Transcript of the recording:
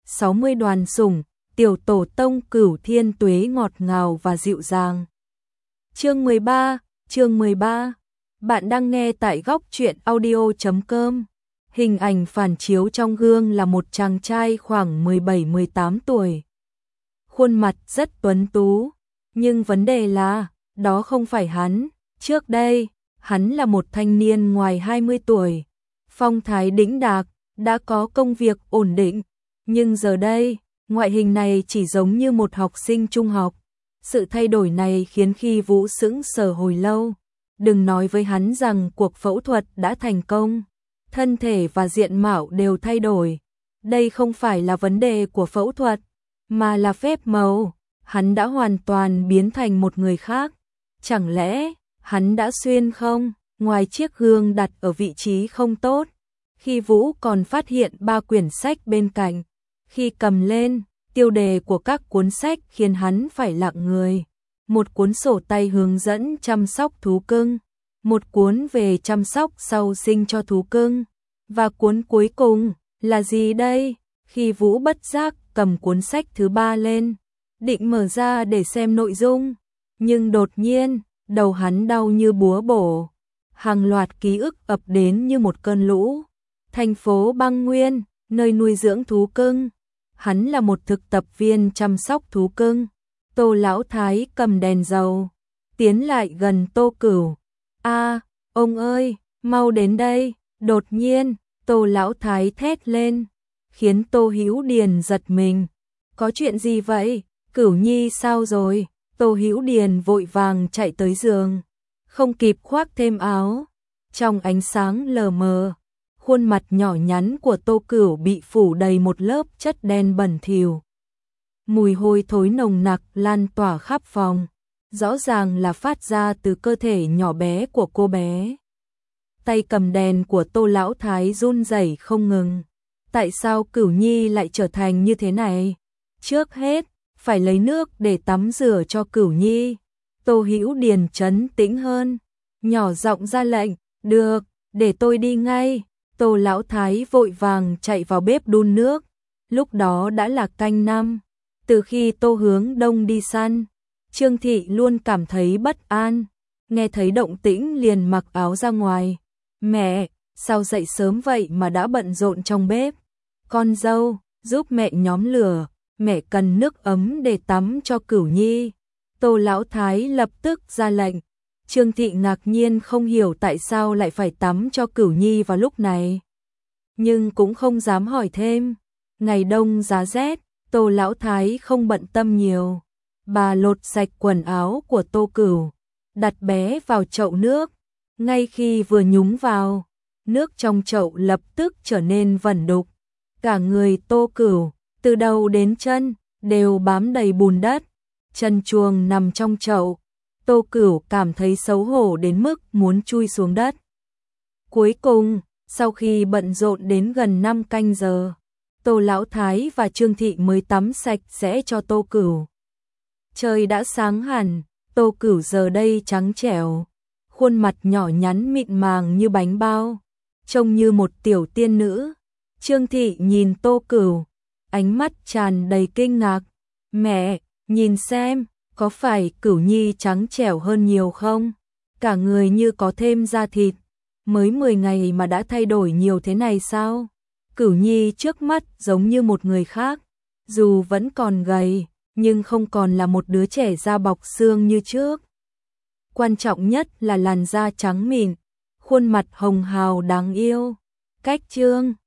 60 đoàn sủng, tiểu tổ tông Cửu Thiên Tuế ngọt ngào và dịu dàng. Chương 13. Bạn đang nghe tại góc truyện audio.com. Hình ảnh phản chiếu trong gương là một chàng trai khoảng 17-18 tuổi. Khuôn mặt rất tuấn tú, nhưng vấn đề là, đó không phải hắn. Trước đây, hắn là một thanh niên ngoài 20 tuổi, phong thái đĩnh đạc, đã có công việc ổn định, nhưng giờ đây, ngoại hình này chỉ giống như một học sinh trung học. Sự thay đổi này khiến Khi Vũ sững sờ hồi lâu. Đừng nói với hắn rằng cuộc phẫu thuật đã thành công, thân thể và diện mạo đều thay đổi. Đây không phải là vấn đề của phẫu thuật, mà là phép màu. Hắn đã hoàn toàn biến thành một người khác. Chẳng lẽ hắn đã xuyên không? Ngoài chiếc gương đặt ở vị trí không tốt, Khi Vũ còn phát hiện 3 quyển sách bên cạnh. Khi cầm lên, tiêu đề của các cuốn sách khiến hắn phải lặng người. Một cuốn sổ tay hướng dẫn chăm sóc thú cưng, một cuốn về chăm sóc sau sinh cho thú cưng, và cuốn cuối cùng là gì đây? Khi Vũ bất giác cầm cuốn sách thứ 3 lên, định mở ra để xem nội dung, nhưng đột nhiên, đầu hắn đau như búa bổ. Hàng loạt ký ức ập đến như một cơn lũ. Thành phố Băng Nguyên, nơi nuôi dưỡng thú cưng. Hắn là một thực tập viên chăm sóc thú cưng. Tô Lão Thái cầm đèn dầu, tiến lại gần Tô Cửu. Ông ơi, mau đến đây. Đột nhiên, Tô Lão Thái thét lên, khiến Tô Hữu Điền giật mình. Có chuyện gì vậy? Cửu Nhi sao rồi? Tô Hữu Điền vội vàng chạy tới giường, không kịp khoác thêm áo. Trong ánh sáng lờ mờ, khuôn mặt nhỏ nhắn của Tô Cửu bị phủ đầy một lớp chất đen bẩn thỉu. Mùi hôi thối nồng nặc lan tỏa khắp phòng, rõ ràng là phát ra từ cơ thể nhỏ bé của cô bé. Tay cầm đèn của Tô Lão Thái run rẩy không ngừng. Tại sao Cửu Nhi lại trở thành như thế này? Trước hết, phải lấy nước để tắm rửa cho Cửu Nhi. Tô Hữu Điền trấn tĩnh hơn, nhỏ giọng ra lệnh, được, để tôi đi ngay. Tô Lão Thái vội vàng chạy vào bếp đun nước. Lúc đó đã là canh 5. Từ khi Tô Hướng Đông đi săn, Trương Thị luôn cảm thấy bất an. Nghe thấy động tĩnh liền mặc áo ra ngoài. Mẹ, sao dậy sớm vậy mà đã bận rộn trong bếp? Con dâu, giúp mẹ nhóm lửa, mẹ cần nước ấm để tắm cho Cửu Nhi. Tô Lão Thái lập tức ra lệnh. Trương Thị ngạc nhiên không hiểu tại sao lại phải tắm cho Cửu Nhi vào lúc này, nhưng cũng không dám hỏi thêm. Ngày đông giá rét, Tô Lão Thái không bận tâm nhiều. Bà lột sạch quần áo của Tô Cửu, đặt bé vào chậu nước. Ngay khi vừa nhúng vào, nước trong chậu lập tức trở nên vẩn đục. Cả người Tô Cửu, từ đầu đến chân, đều bám đầy bùn đất. Chân chuồng nằm trong chậu. Tô Cửu cảm thấy xấu hổ đến mức muốn chui xuống đất. Cuối cùng, sau khi bận rộn đến gần 5 canh giờ, Tô Lão Thái và Trương Thị mới tắm sạch sẽ cho Tô Cửu. Trời đã sáng hẳn, Tô Cửu giờ đây trắng trẻo, khuôn mặt nhỏ nhắn mịn màng như bánh bao, trông như một tiểu tiên nữ. Trương Thị nhìn Tô Cửu, ánh mắt tràn đầy kinh ngạc. Mẹ, nhìn xem, có phải Cửu Nhi trắng trẻo hơn nhiều không? Cả người như có thêm da thịt. Mới 10 ngày mà đã thay đổi nhiều thế này sao? Cửu Nhi trước mắt giống như một người khác. Dù vẫn còn gầy, nhưng không còn là một đứa trẻ da bọc xương như trước. Quan trọng nhất là làn da trắng mịn, khuôn mặt hồng hào đáng yêu. Cách chương